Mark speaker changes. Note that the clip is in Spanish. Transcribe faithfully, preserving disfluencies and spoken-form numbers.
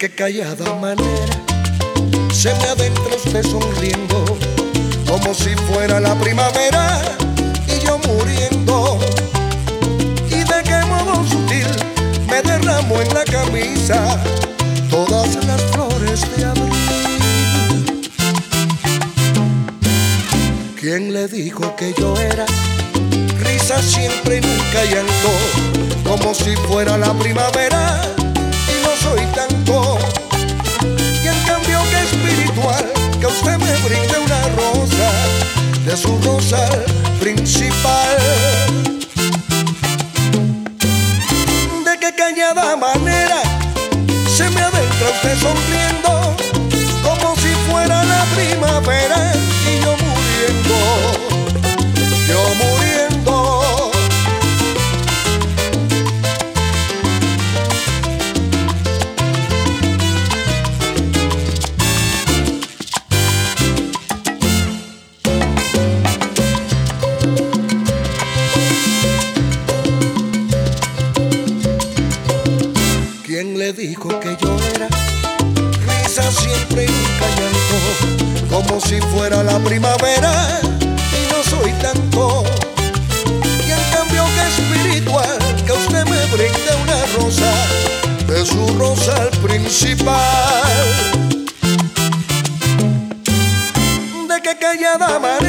Speaker 1: qué callada manera se me adentra usted sonriendo, como si fuera la primavera y yo muriendo. Y de qué modo sutil me derramo en la camisa todas las flores de abril. ¿Quién le dijo que yo era risa siempre y nunca llanto, como si fuera la primavera y no soy tanto? Y en cambio que espiritual, que usted me brinde una rosa de su rosal principal. De qué callada manera se me adentra usted sonriendo, como si fuera la primavera y yo muriendo, yo muriendo. ¿Quién le dijo que yo era risa siempre y nunca llanto, como si fuera la primavera y no soy tanto? Y en cambio que espiritual, que usted me brinde una rosa de su rosal principal. De qué callada manera